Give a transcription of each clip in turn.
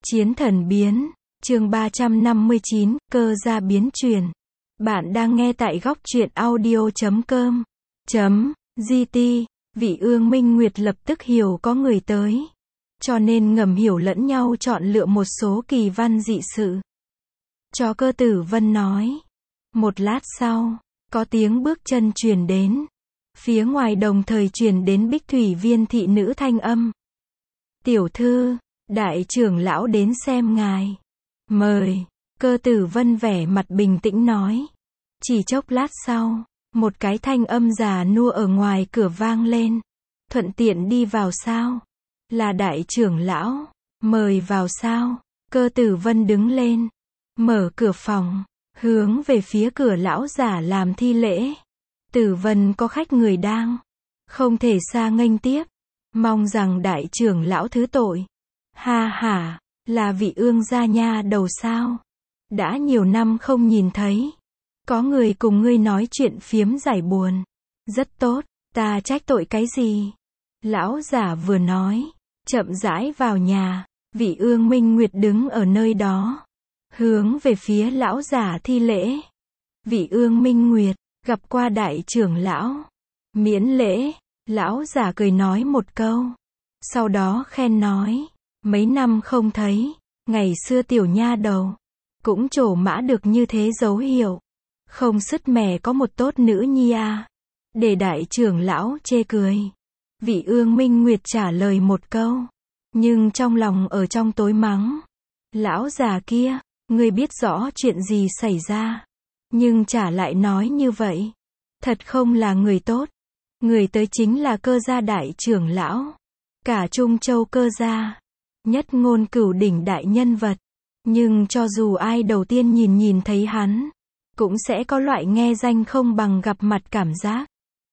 Chiến thần biến, chương 359, cơ gia biến chuyển. Bạn đang nghe tại góc truyện audio.com. GT, vị Ương Minh Nguyệt lập tức hiểu có người tới. Cho nên ngầm hiểu lẫn nhau chọn lựa một số kỳ văn dị sự. Cho Cơ Tử Vân nói. Một lát sau, có tiếng bước chân truyền đến. Phía ngoài đồng thời truyền đến Bích Thủy Viên thị nữ thanh âm. Tiểu thư, đại trưởng lão đến xem ngài. Mời. Cơ Tử Vân vẻ mặt bình tĩnh nói. Chỉ chốc lát sau, một cái thanh âm già nua ở ngoài cửa vang lên. Thuận tiện đi vào sao? Là đại trưởng lão. Mời vào sao? Cơ Tử Vân đứng lên. Mở cửa phòng. Hướng về phía cửa lão giả làm thi lễ. Tử Vân có khách người đang. Không thể xa nghênh tiếp. Mong rằng đại trưởng lão thứ tội. Ha ha, là vị Ương gia nha đầu sao? Đã nhiều năm không nhìn thấy. Có người cùng ngươi nói chuyện phiếm giải buồn. Rất tốt, ta trách tội cái gì? Lão giả vừa nói, chậm rãi vào nhà, vị Ương Minh Nguyệt đứng ở nơi đó. Hướng về phía lão giả thi lễ. Vị Ương Minh Nguyệt, gặp qua đại trưởng lão. Miễn lễ, lão giả cười nói một câu. Sau đó khen nói. Mấy năm không thấy, ngày xưa tiểu nha đầu, cũng trổ mã được như thế dấu hiệu. Không sứt mẻ có một tốt nữ nhi à. Để đại trưởng lão chê cười. Vị Ương Minh Nguyệt trả lời một câu. Nhưng trong lòng ở trong tối mắng. Lão già kia, ngươi biết rõ chuyện gì xảy ra. Nhưng chả lại nói như vậy. Thật không là người tốt. Người tới chính là Cơ gia đại trưởng lão. Cả Trung Châu Cơ gia. Nhất ngôn cửu đỉnh đại nhân vật. Nhưng cho dù ai đầu tiên nhìn thấy hắn, cũng sẽ có loại nghe danh không bằng gặp mặt cảm giác.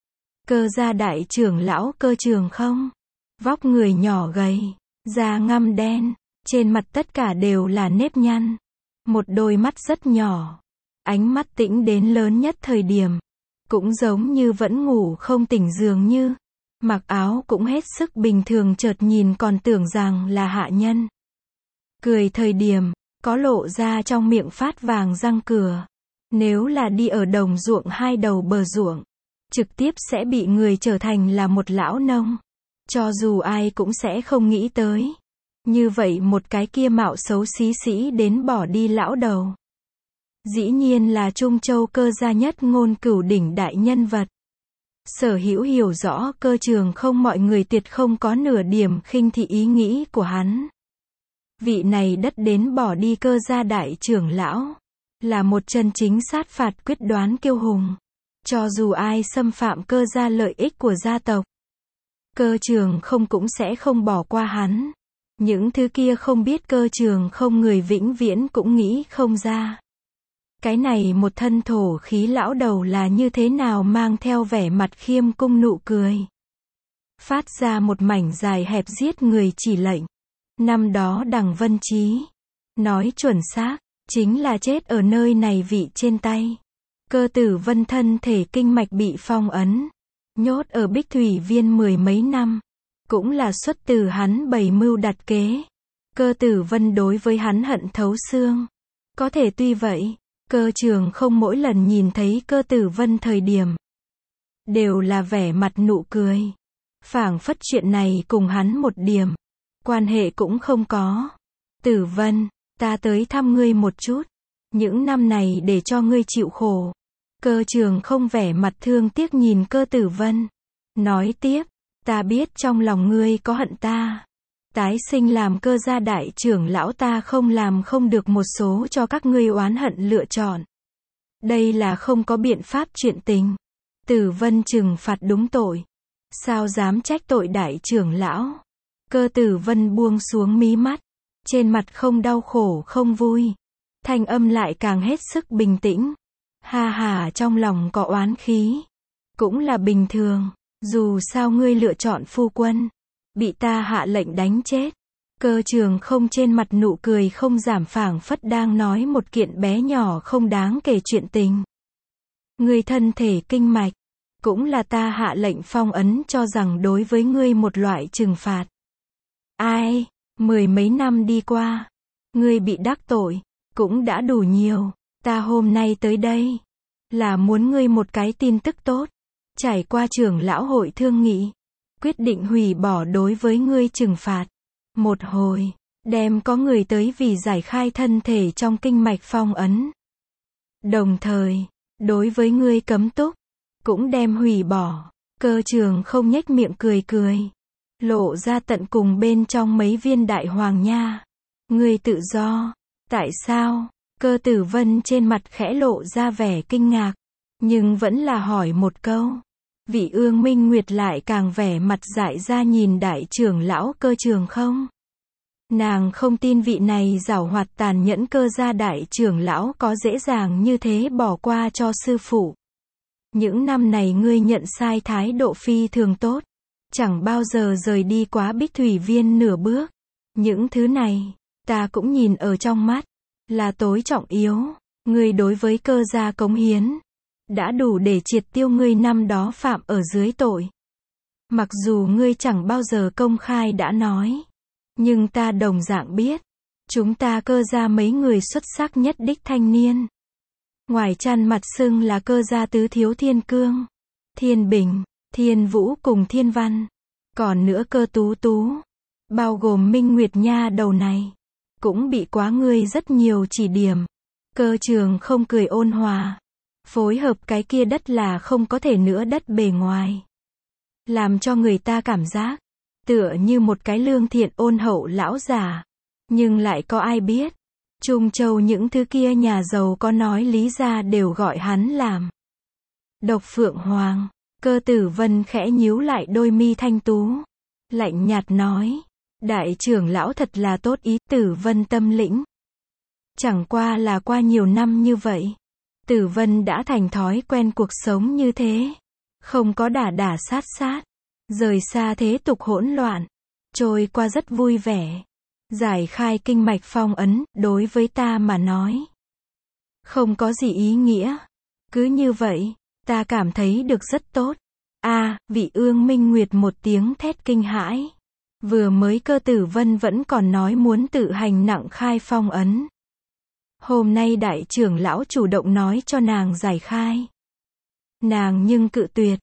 Cơ gia đại trưởng lão Cơ Trường không? Vóc người nhỏ gầy, da ngăm đen, trên mặt tất cả đều là nếp nhăn. Một đôi mắt rất nhỏ, ánh mắt tĩnh đến lớn nhất thời điểm. Cũng giống như vẫn ngủ không tỉnh dường như. Mặc áo cũng hết sức bình thường, chợt nhìn còn tưởng rằng là hạ nhân. Cười thời điểm, có lộ ra trong miệng phát vàng răng cửa. Nếu là đi ở đồng ruộng hai đầu bờ ruộng, trực tiếp sẽ bị người trở thành là một lão nông. Cho dù ai cũng sẽ không nghĩ tới. Như vậy một cái kia mạo xấu xí đến bỏ đi lão đầu. Dĩ nhiên là Trung Châu Cơ gia nhất ngôn cửu đỉnh đại nhân vật. Sở hữu hiểu rõ Cơ Trường không, mọi người tuyệt không có nửa điểm khinh thị ý nghĩ của hắn. Vị này đất đến bỏ đi Cơ gia đại trưởng lão, là một chân chính sát phạt quyết đoán kiêu hùng. Cho dù ai xâm phạm Cơ gia lợi ích của gia tộc, Cơ Trường không cũng sẽ không bỏ qua hắn. Những thứ kia không biết Cơ Trường không người vĩnh viễn cũng nghĩ không ra. Cái này một thân thổ khí lão đầu là như thế nào mang theo vẻ mặt khiêm cung nụ cười. Phát ra một mảnh dài hẹp giết người chỉ lệnh. Năm đó Đằng Vân Chí, nói chuẩn xác, chính là chết ở nơi này vị trên tay. Cơ Tử Vân thân thể kinh mạch bị phong ấn, nhốt ở Bích Thủy Viên mười mấy năm. Cũng là xuất từ hắn bày mưu đặt kế. Cơ Tử Vân đối với hắn hận thấu xương. Có thể tuy vậy, Cơ Trường không mỗi lần nhìn thấy Cơ Tử Vân thời điểm, đều là vẻ mặt nụ cười. Phảng phất chuyện này cùng hắn một điểm quan hệ cũng không có. Tử Vân, ta tới thăm ngươi một chút. Những năm này để cho ngươi chịu khổ. Cơ Trường không vẻ mặt thương tiếc nhìn Cơ Tử Vân. Nói tiếp, ta biết trong lòng ngươi có hận ta. Tái sinh làm Cơ gia đại trưởng lão ta không làm không được một số cho các ngươi oán hận lựa chọn. Đây là không có biện pháp chuyện tình. Tử Vân trừng phạt đúng tội. Sao dám trách tội đại trưởng lão? Cơ Tử Vân buông xuống mí mắt. Trên mặt không đau khổ không vui. Thanh âm lại càng hết sức bình tĩnh. Ha ha, trong lòng có oán khí. Cũng là bình thường. Dù sao ngươi lựa chọn phu quân, bị ta hạ lệnh đánh chết. Cơ Trường không trên mặt nụ cười không giảm, phảng phất đang nói một kiện bé nhỏ không đáng kể chuyện tình. Ngươi thân thể kinh mạch, cũng là ta hạ lệnh phong ấn, cho rằng đối với ngươi một loại trừng phạt. Ai, mười mấy năm đi qua, Ngươi bị đắc tội, cũng đã đủ nhiều. Ta hôm nay tới đây, là muốn ngươi một cái tin tức tốt. Trải qua trưởng lão hội thương nghị, quyết định hủy bỏ đối với ngươi trừng phạt. Một hồi, đem có người tới vì giải khai thân thể trong kinh mạch phong ấn. Đồng thời, đối với ngươi cấm túc, cũng đem hủy bỏ. Cơ Trường không nhếch miệng cười cười, lộ ra tận cùng bên trong mấy viên đại hoàng nha. Ngươi tự do, tại sao? Cơ Tử Vân trên mặt khẽ lộ ra vẻ kinh ngạc, nhưng vẫn là hỏi một câu. Vị Ương Minh Nguyệt lại càng vẻ mặt dại ra nhìn đại trưởng lão Cơ Trường không. Nàng không tin vị này giảo hoạt tàn nhẫn Cơ gia đại trưởng lão có dễ dàng như thế bỏ qua cho sư phụ. Những năm này ngươi nhận sai thái độ phi thường tốt, chẳng bao giờ rời đi quá Bích Thủy Viên nửa bước. Những thứ này, ta cũng nhìn ở trong mắt, là tối trọng yếu. Ngươi đối với Cơ gia cống hiến, đã đủ để triệt tiêu ngươi năm đó phạm ở dưới tội. Mặc dù ngươi chẳng bao giờ công khai đã nói, nhưng ta đồng dạng biết, chúng ta Cơ gia mấy người xuất sắc nhất đích thanh niên. Ngoài chăn mặt xưng là Cơ gia tứ thiếu Thiên Cương, Thiên Bình, Thiên Vũ cùng Thiên Văn. Còn nữa Cơ Tú Tú, bao gồm Minh Nguyệt nha đầu này, cũng bị quá ngươi rất nhiều chỉ điểm. Cơ Trường không cười ôn hòa, phối hợp cái kia đất là không có thể nữa đất bề ngoài, làm cho người ta cảm giác tựa như một cái lương thiện ôn hậu lão già. Nhưng lại có ai biết, Trung Châu những thứ kia nhà giàu có nói lý ra đều gọi hắn làm Độc Phượng Hoàng. Cơ Tử Vân khẽ nhíu lại đôi mi thanh tú, lạnh nhạt nói, đại trưởng lão thật là tốt ý. Tử Vân tâm lĩnh. Chẳng qua là qua nhiều năm như vậy, Tử Vân đã thành thói quen cuộc sống như thế, không có đả đả sát sát, rời xa thế tục hỗn loạn, trôi qua rất vui vẻ. Giải khai kinh mạch phong ấn, đối với ta mà nói, không có gì ý nghĩa. Cứ như vậy, ta cảm thấy được rất tốt. Vị Ương Minh Nguyệt một tiếng thét kinh hãi. Vừa mới Cơ Tử Vân vẫn còn nói muốn tự hành nặng khai phong ấn. Hôm nay đại trưởng lão chủ động nói cho nàng giải khai. Nàng nhưng cự tuyệt.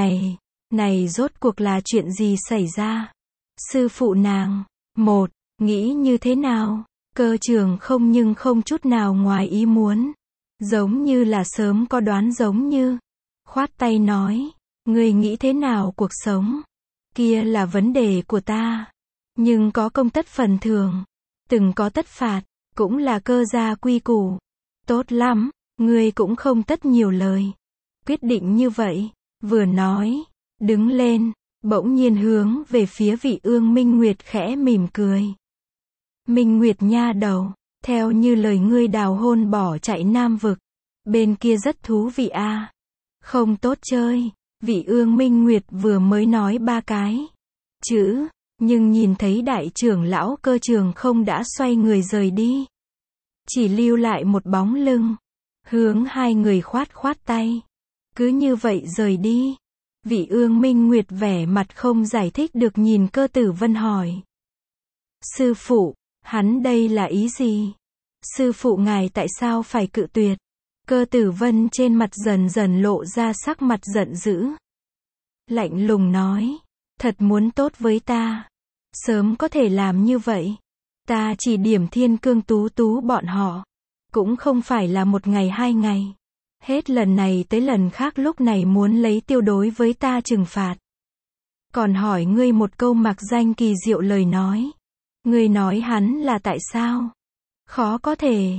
Này rốt cuộc là chuyện gì xảy ra? Sư phụ nàng, nghĩ như thế nào? Cơ Trường không nhưng không chút nào ngoài ý muốn. Giống như là sớm có đoán giống như. Khoát tay nói, ngươi nghĩ thế nào cuộc sống? Kia là vấn đề của ta. Nhưng có công tất phần thưởng, từng có tất phạt, cũng là Cơ gia quy củ. Tốt lắm, ngươi cũng không tất nhiều lời. Quyết định như vậy, vừa nói, đứng lên, bỗng nhiên hướng về phía vị Ương Minh Nguyệt khẽ mỉm cười. Minh Nguyệt nha đầu, theo như lời ngươi đào hôn bỏ chạy Nam Vực, bên kia rất thú vị a. Không tốt chơi. Vị Ương Minh Nguyệt vừa mới nói 3 cái chữ, nhưng nhìn thấy đại trưởng lão Cơ Trường không đã xoay người rời đi, chỉ lưu lại một bóng lưng, hướng hai người khoát khoát tay, cứ như vậy rời đi. Vị Ương Minh Nguyệt vẻ mặt không giải thích được nhìn Cơ Tử Vân hỏi, sư phụ, hắn đây là ý gì? Sư phụ ngài tại sao phải cự tuyệt? Cơ Tử Vân trên mặt dần dần lộ ra sắc mặt giận dữ, lạnh lùng nói, thật muốn tốt với ta, sớm có thể làm như vậy. Ta chỉ điểm Thiên Cương Tú Tú bọn họ, cũng không phải là 1 ngày 2 ngày. Hết lần này tới lần khác lúc này muốn lấy tiêu đối với ta trừng phạt. Còn hỏi ngươi một câu mặc danh kỳ diệu lời nói. Ngươi nói hắn là tại sao? Khó có thể.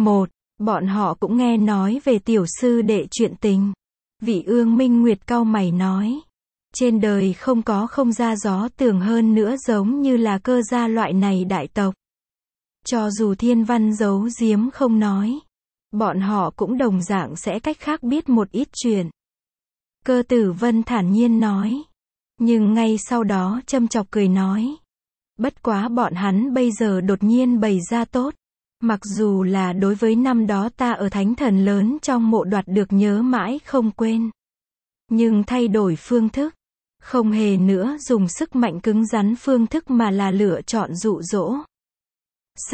Bọn họ cũng nghe nói về tiểu sư đệ chuyện tình. Vị Ương Minh Nguyệt cau mày nói, trên đời không có không ra gió tường hơn nữa giống như là Cơ gia loại này đại tộc. Cho dù Thiên Văn giấu giếm không nói, bọn họ cũng đồng dạng sẽ cách khác biết một ít chuyện. Cơ Tử Vân thản nhiên nói, nhưng ngay sau đó châm chọc cười nói, bất quá bọn hắn bây giờ đột nhiên bày ra tốt. Mặc dù là đối với năm đó ta ở Thánh Thần lớn trong mộ đoạt được nhớ mãi không quên, nhưng thay đổi phương thức, không hề nữa dùng sức mạnh cứng rắn phương thức mà là lựa chọn dụ dỗ.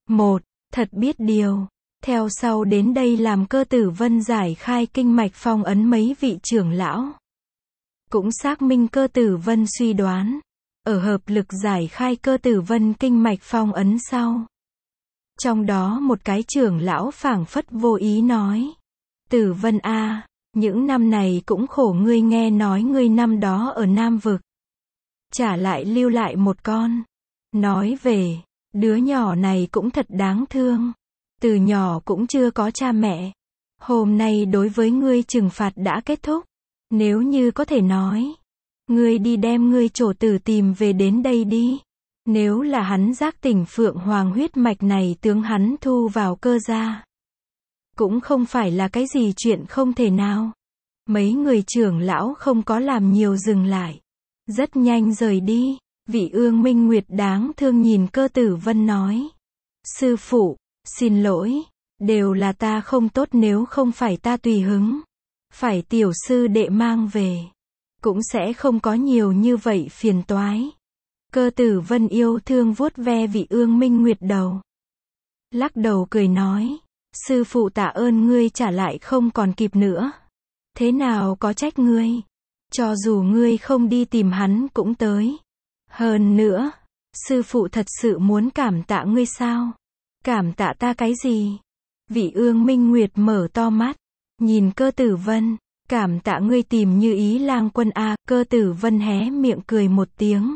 1. Thật biết điều. Theo sau đến đây làm Cơ Tử Vân giải khai kinh mạch phong ấn mấy vị trưởng lão. Cũng xác minh Cơ Tử Vân suy đoán. Ở hợp lực giải khai Cơ Tử Vân kinh mạch phong ấn sau. Trong đó một cái trưởng lão phảng phất vô ý nói. Tử Vân a, những năm này cũng khổ ngươi, nghe nói ngươi năm đó ở Nam Vực. Trả lại lưu lại một con. Nói về, đứa nhỏ này cũng thật đáng thương. Từ nhỏ cũng chưa có cha mẹ. Hôm nay đối với ngươi trừng phạt đã kết thúc. Nếu như có thể nói, ngươi đi đem ngươi trổ tử tìm về đến đây đi. Nếu là hắn giác tỉnh Phượng Hoàng huyết mạch này, tướng hắn thu vào Cơ gia. Cũng không phải là cái gì chuyện không thể nào. Mấy người trưởng lão không có làm nhiều, dừng lại. Rất nhanh rời đi. Vị Ương Minh Nguyệt đáng thương nhìn Cơ Tử Vân nói. Sư phụ, xin lỗi. Đều là ta không tốt, nếu không phải ta tùy hứng. Phải tiểu sư đệ mang về. Cũng sẽ không có nhiều như vậy phiền toái. Cơ Tử Vân yêu thương vuốt ve vị Ương Minh Nguyệt đầu. Lắc đầu cười nói. Sư phụ tạ ơn ngươi, trả lại không còn kịp nữa. Thế nào có trách ngươi. Cho dù ngươi không đi tìm hắn cũng tới. Hơn nữa, sư phụ thật sự muốn cảm tạ ngươi sao? Cảm tạ ta cái gì? Vị Ương Minh Nguyệt mở to mắt, nhìn Cơ Tử Vân. Cảm tạ ngươi tìm Như Ý lang quân a. Cơ Tử Vân hé miệng cười một tiếng.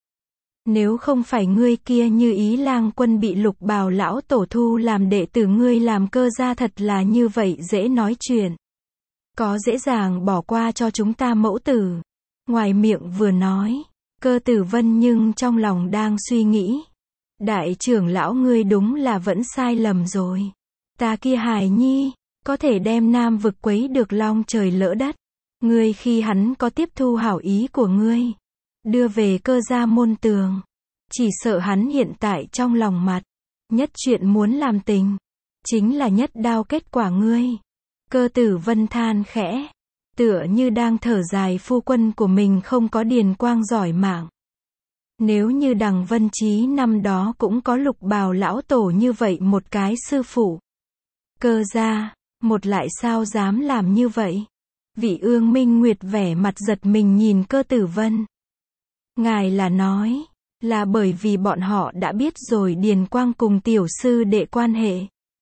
Nếu không phải ngươi kia Như Ý lang quân bị Lục Bào lão tổ thu làm đệ tử, ngươi làm Cơ gia thật là như vậy dễ nói chuyện. Có dễ dàng bỏ qua cho chúng ta mẫu tử. Ngoài miệng vừa nói, Cơ Tử Vân nhưng trong lòng đang suy nghĩ. Đại trưởng lão, ngươi đúng là vẫn sai lầm rồi. Ta kia hài nhi, có thể đem Nam Vực quấy được long trời lỡ đất. Ngươi khi hắn có tiếp thu hảo ý của ngươi, đưa về Cơ gia môn tường. Chỉ sợ hắn hiện tại trong lòng mặt, nhất chuyện muốn làm tình, chính là nhất đao kết quả ngươi. Cơ Tử Vân than khẽ, tựa như đang thở dài phu quân của mình không có Điền Quang giỏi mạng. Nếu như Đằng Vân Chí năm đó cũng có Lục Bào lão tổ như vậy một cái sư phụ. Cơ gia, một lại sao dám làm như vậy? Vị Ương Minh Nguyệt vẻ mặt giật mình nhìn Cơ Tử Vân. Ngài là nói, là bởi vì bọn họ đã biết rồi Điền Quang cùng tiểu sư đệ quan hệ,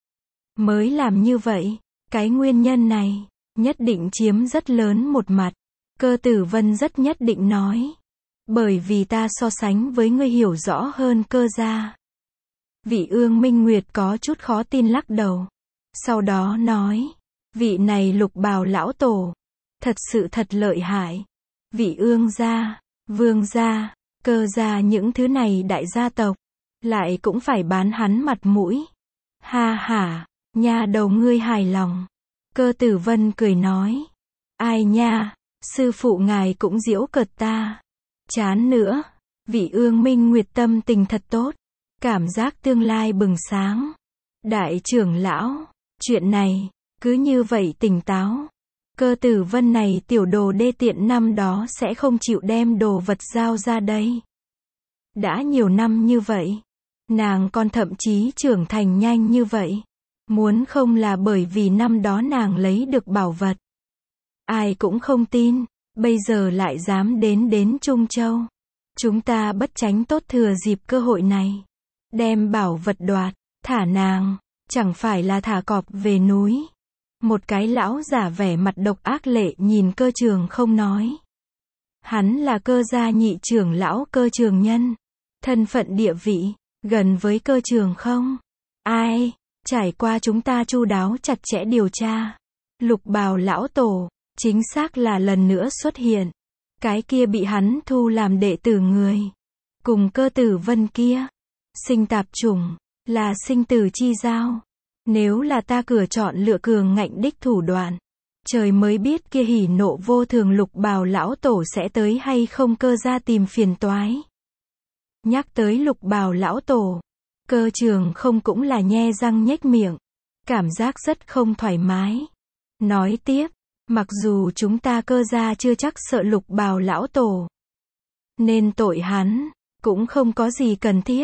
mới làm như vậy. Cái nguyên nhân này, nhất định chiếm rất lớn một mặt. Cơ Tử Vân rất nhất định nói. Bởi vì ta so sánh với ngươi hiểu rõ hơn Cơ gia. Vị Ương Minh Nguyệt có chút khó tin lắc đầu. Sau đó nói, vị này Lục Bào lão tổ, thật sự thật lợi hại. Vị Ương gia, Vương gia, Cơ gia những thứ này đại gia tộc, lại cũng phải bán hắn mặt mũi. Ha ha, nha đầu ngươi hài lòng. Cơ Tử Vân cười nói. Ai nha, sư phụ ngài cũng giễu cợt ta. Chán nữa. Vị Ương Minh Nguyệt tâm tình thật tốt. Cảm giác tương lai bừng sáng. Đại trưởng lão, chuyện này, cứ như vậy tỉnh táo. Cơ Tử Vân này tiểu đồ đê tiện năm đó sẽ không chịu đem đồ vật giao ra đây. Đã nhiều năm như vậy, nàng còn thậm chí trưởng thành nhanh như vậy. Muốn không là bởi vì năm đó nàng lấy được bảo vật. Ai cũng không tin, bây giờ lại dám đến Trung Châu. Chúng ta bất tránh tốt thừa dịp cơ hội này. Đem bảo vật đoạt, thả nàng, chẳng phải là thả cọp về núi. Một cái lão giả vẻ mặt độc ác lệ nhìn Cơ Trường không nói. Hắn là Cơ gia nhị trưởng lão Cơ Trường Nhân. Thân phận địa vị, gần với Cơ Trường không. Ai, trải qua chúng ta chu đáo chặt chẽ điều tra. Lục Bào lão tổ, chính xác là lần nữa xuất hiện. Cái kia bị hắn thu làm đệ tử người. Cùng Cơ Tử Vân kia. Sinh tạp chủng, là sinh tử chi giao. Nếu là ta cửa chọn lựa cường ngạnh đích thủ đoạn. Trời mới biết kia hỉ nộ vô thường Lục Bào lão tổ sẽ tới hay không Cơ gia tìm phiền toái. Nhắc tới Lục Bào lão tổ, Cơ Trường không cũng là nhe răng nhếch miệng. Cảm giác rất không thoải mái. Nói tiếp, mặc dù chúng ta Cơ gia chưa chắc sợ Lục Bào lão tổ, nên tội hắn, cũng không có gì cần thiết.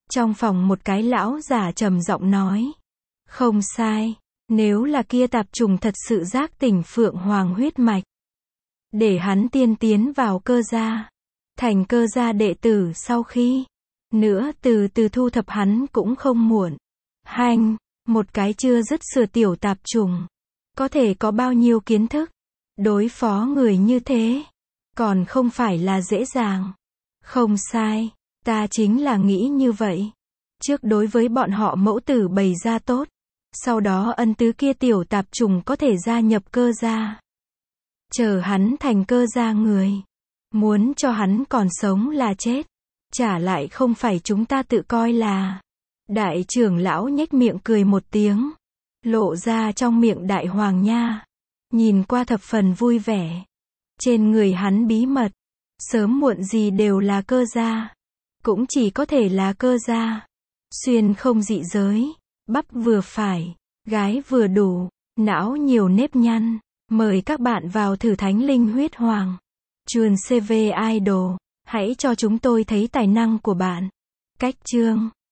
Trong phòng một cái lão già trầm giọng nói. Không sai, nếu là kia tạp trùng thật sự giác tỉnh Phượng Hoàng huyết mạch, để hắn tiên tiến vào cơ gia, thành cơ gia đệ tử sau khi nữa từ từ thu thập hắn cũng không muộn. Hanh, một cái chưa dứt sửa tiểu tạp trùng, có thể có bao nhiêu kiến thức, đối phó người như thế, còn không phải là dễ dàng. Không sai, ta chính là nghĩ như vậy. Trước đối với bọn họ mẫu tử bày ra tốt, sau đó ân tứ kia tiểu tạp trùng có thể gia nhập cơ gia. Chờ hắn thành cơ gia người, muốn cho hắn còn sống là chết, trả lại không phải chúng ta tự coi là. Đại trưởng lão nhếch miệng cười một tiếng, lộ ra trong miệng đại hoàng nha, nhìn qua thập phần vui vẻ. Trên người hắn bí mật, sớm muộn gì đều là cơ gia, cũng chỉ có thể là cơ gia. Xuyên không dị giới, bắp vừa phải, gái vừa đủ, não nhiều nếp nhăn. Mời các bạn vào thử Thánh Linh Huyết Hoàng. Chuồn CV Idol, hãy cho chúng tôi thấy tài năng của bạn. Cách chương